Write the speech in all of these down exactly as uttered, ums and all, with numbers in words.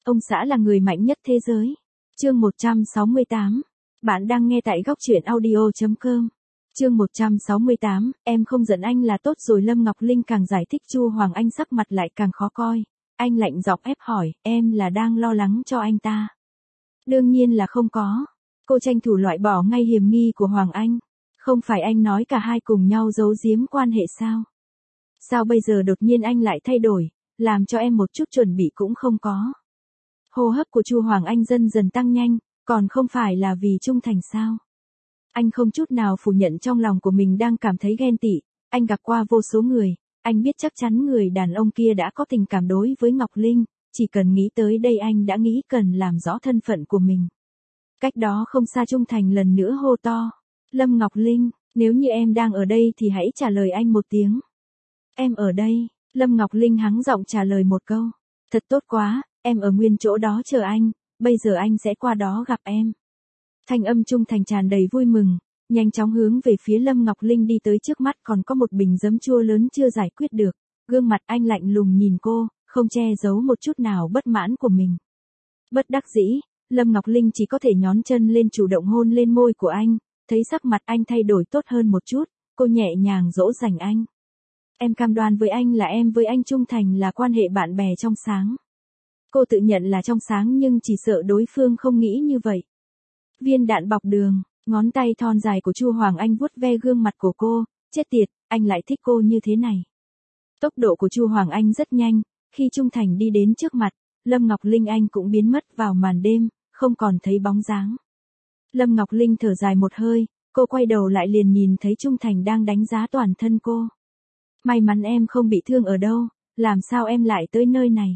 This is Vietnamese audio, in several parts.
Ông xã là người mạnh nhất thế giới. Chương một trăm sáu mươi tám. Bạn đang nghe tại góc truyện audio chấm com. Chương một trăm sáu mươi tám, em không giận anh là tốt rồi. Lâm Ngọc Linh càng giải thích Chu Hoàng Anh sắc mặt lại càng khó coi. Anh lạnh giọng ép hỏi, em là đang lo lắng cho anh ta? Đương nhiên là không có. Cô tranh thủ loại bỏ ngay hiểm nghi của Hoàng Anh. Không phải anh nói cả hai cùng nhau giấu giếm quan hệ sao? Sao bây giờ đột nhiên anh lại thay đổi, làm cho em một chút chuẩn bị cũng không có? Hô hấp của Chu Hoàng Anh dần dần tăng nhanh, còn không phải là vì trung thành sao? Anh không chút nào phủ nhận trong lòng của mình đang cảm thấy ghen tị, anh gặp qua vô số người, anh biết chắc chắn người đàn ông kia đã có tình cảm đối với Ngọc Linh, chỉ cần nghĩ tới đây anh đã nghĩ cần làm rõ thân phận của mình. Cách đó không xa Trung Thành lần nữa hô to, Lâm Ngọc Linh, nếu như em đang ở đây thì hãy trả lời anh một tiếng. Em ở đây, Lâm Ngọc Linh hắng giọng trả lời một câu, thật tốt quá, em ở nguyên chỗ đó chờ anh, bây giờ anh sẽ qua đó gặp em. Thanh âm Trung Thành tràn đầy vui mừng, nhanh chóng hướng về phía Lâm Ngọc Linh đi tới. Trước mắt còn có một bình giấm chua lớn chưa giải quyết được, gương mặt anh lạnh lùng nhìn cô, không che giấu một chút nào bất mãn của mình. Bất đắc dĩ, Lâm Ngọc Linh chỉ có thể nhón chân lên chủ động hôn lên môi của anh, thấy sắc mặt anh thay đổi tốt hơn một chút, cô nhẹ nhàng dỗ dành anh. Em cam đoan với anh là em với anh Trung Thành là quan hệ bạn bè trong sáng. Cô tự nhận là trong sáng nhưng chỉ sợ đối phương không nghĩ như vậy. Viên đạn bọc đường, ngón tay thon dài của Chu Hoàng Anh vuốt ve gương mặt của cô, chết tiệt, anh lại thích cô như thế này. Tốc độ của Chu Hoàng Anh rất nhanh, khi Trung Thành đi đến trước mặt, Lâm Ngọc Linh anh cũng biến mất vào màn đêm, không còn thấy bóng dáng. Lâm Ngọc Linh thở dài một hơi, cô quay đầu lại liền nhìn thấy Trung Thành đang đánh giá toàn thân cô. May mắn em không bị thương ở đâu, làm sao em lại tới nơi này?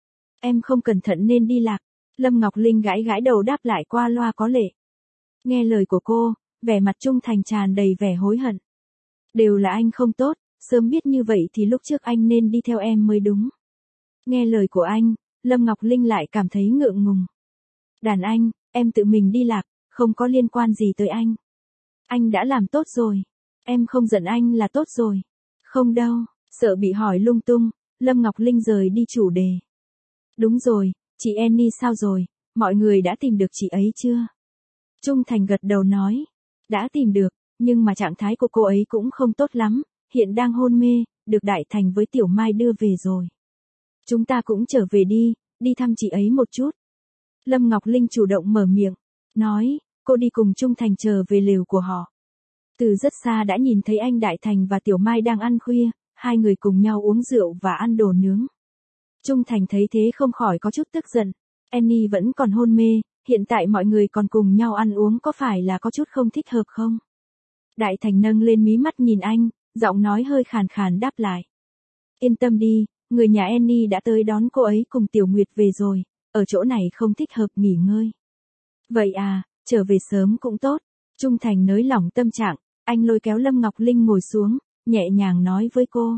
Em không cẩn thận nên đi lạc. Lâm Ngọc Linh gãi gãi đầu đáp lại qua loa có lệ. Nghe lời của cô, vẻ mặt Trung Thành tràn đầy vẻ hối hận. Đều là anh không tốt, sớm biết như vậy thì lúc trước anh nên đi theo em mới đúng. Nghe lời của anh, Lâm Ngọc Linh lại cảm thấy ngượng ngùng. Đàn anh, em tự mình đi lạc, không có liên quan gì tới anh. Anh đã làm tốt rồi. Em không giận anh là tốt rồi. Không đâu, sợ bị hỏi lung tung, Lâm Ngọc Linh rời đi chủ đề. Đúng rồi, chị Annie sao rồi, mọi người đã tìm được chị ấy chưa? Trung Thành gật đầu nói, đã tìm được, nhưng mà trạng thái của cô ấy cũng không tốt lắm, hiện đang hôn mê, được Đại Thành với Tiểu Mai đưa về rồi. Chúng ta cũng trở về đi, đi thăm chị ấy một chút. Lâm Ngọc Linh chủ động mở miệng, nói, cô đi cùng Trung Thành trở về lều của họ. Từ rất xa đã nhìn thấy anh Đại Thành và Tiểu Mai đang ăn khuya, hai người cùng nhau uống rượu và ăn đồ nướng. Trung Thành thấy thế không khỏi có chút tức giận. Annie vẫn còn hôn mê, hiện tại mọi người còn cùng nhau ăn uống có phải là có chút không thích hợp không? Đại Thành nâng lên mí mắt nhìn anh, giọng nói hơi khàn khàn đáp lại. Yên tâm đi, người nhà Annie đã tới đón cô ấy cùng Tiểu Nguyệt về rồi, ở chỗ này không thích hợp nghỉ ngơi. Vậy à, trở về sớm cũng tốt. Trung Thành nới lỏng tâm trạng, anh lôi kéo Lâm Ngọc Linh ngồi xuống, nhẹ nhàng nói với cô.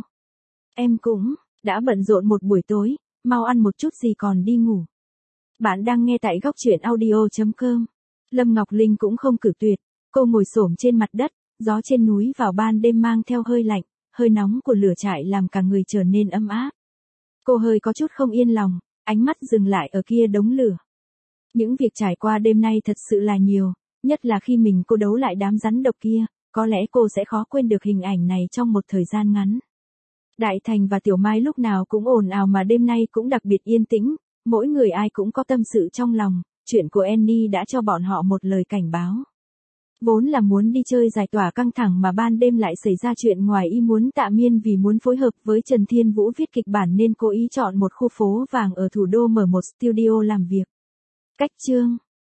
Em cũng đã bận rộn một buổi tối, mau ăn một chút gì còn đi ngủ. Bạn đang nghe tại góc truyện audio chấm com. Lâm Ngọc Linh cũng không cự tuyệt, cô ngồi xổm trên mặt đất, gió trên núi vào ban đêm mang theo hơi lạnh, hơi nóng của lửa trại làm cả người trở nên ấm áp. Cô hơi có chút không yên lòng, ánh mắt dừng lại ở kia đống lửa. Những việc trải qua đêm nay thật sự là nhiều, nhất là khi mình cô đấu lại đám rắn độc kia, có lẽ cô sẽ khó quên được hình ảnh này trong một thời gian ngắn. Đại Thành và Tiểu Mai lúc nào cũng ồn ào mà đêm nay cũng đặc biệt yên tĩnh, mỗi người ai cũng có tâm sự trong lòng, chuyện của Annie đã cho bọn họ một lời cảnh báo. Vốn là muốn đi chơi giải tỏa căng thẳng mà ban đêm lại xảy ra chuyện ngoài ý muốn. Tạ Miên vì muốn phối hợp với Trần Thiên Vũ viết kịch bản nên cố ý chọn một khu phố vàng ở thủ đô mở một studio làm việc. Cách chương